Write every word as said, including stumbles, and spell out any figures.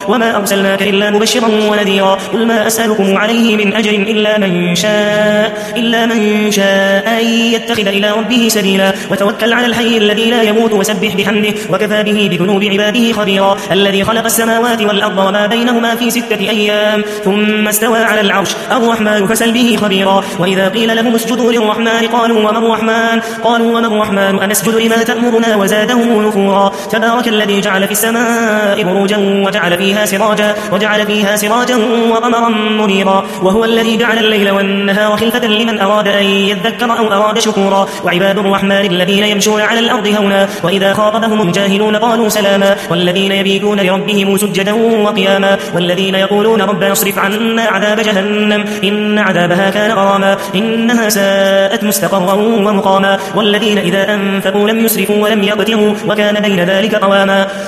وما أرسلناك إلا مبشرا ونذيرا قل ما أسألكم عليه من أجر إلا من شاء إلا من شاء أن يتخذ إلى ربه سبيلا وتوكل على الحي الذي لا يموت وسبح بحمده وكفى به بذنوب عباده خبيرا الذي خلق السماوات والأرض وما بينهما في ستة أيام ثم استوى على العرش الرحمن فاسأل به خبيرا وإذا قيل لهم اسجدوا للرحمن قالوا وما الرحمن قالوا وما الرحمن أنسجد لما تأمرنا وزادهم نفورا تبارك الذي جعل في السماء بروجا وجعل فيها سراجا وجعل فيها سراجا وقمرا منيرا وهو الذي جعل الليل والنهار خلفة لمن أراد أن يذكر أو أراد شكورا وعباد الرحمن الذين يمشون على الأرض هونا وإذا خاطبهم الجاهلون قالوا سلاما والذين يبيتون لربهم سجدا وقياما والذين يقولون ربنا اصرف عنا عذاب جهنم إن عذابها كان غراما إنها ساءت مستقرا ومقاما والذين إذا أنفقوا لم يسرفوا ولم يقتروا وكان بين ذلك قواما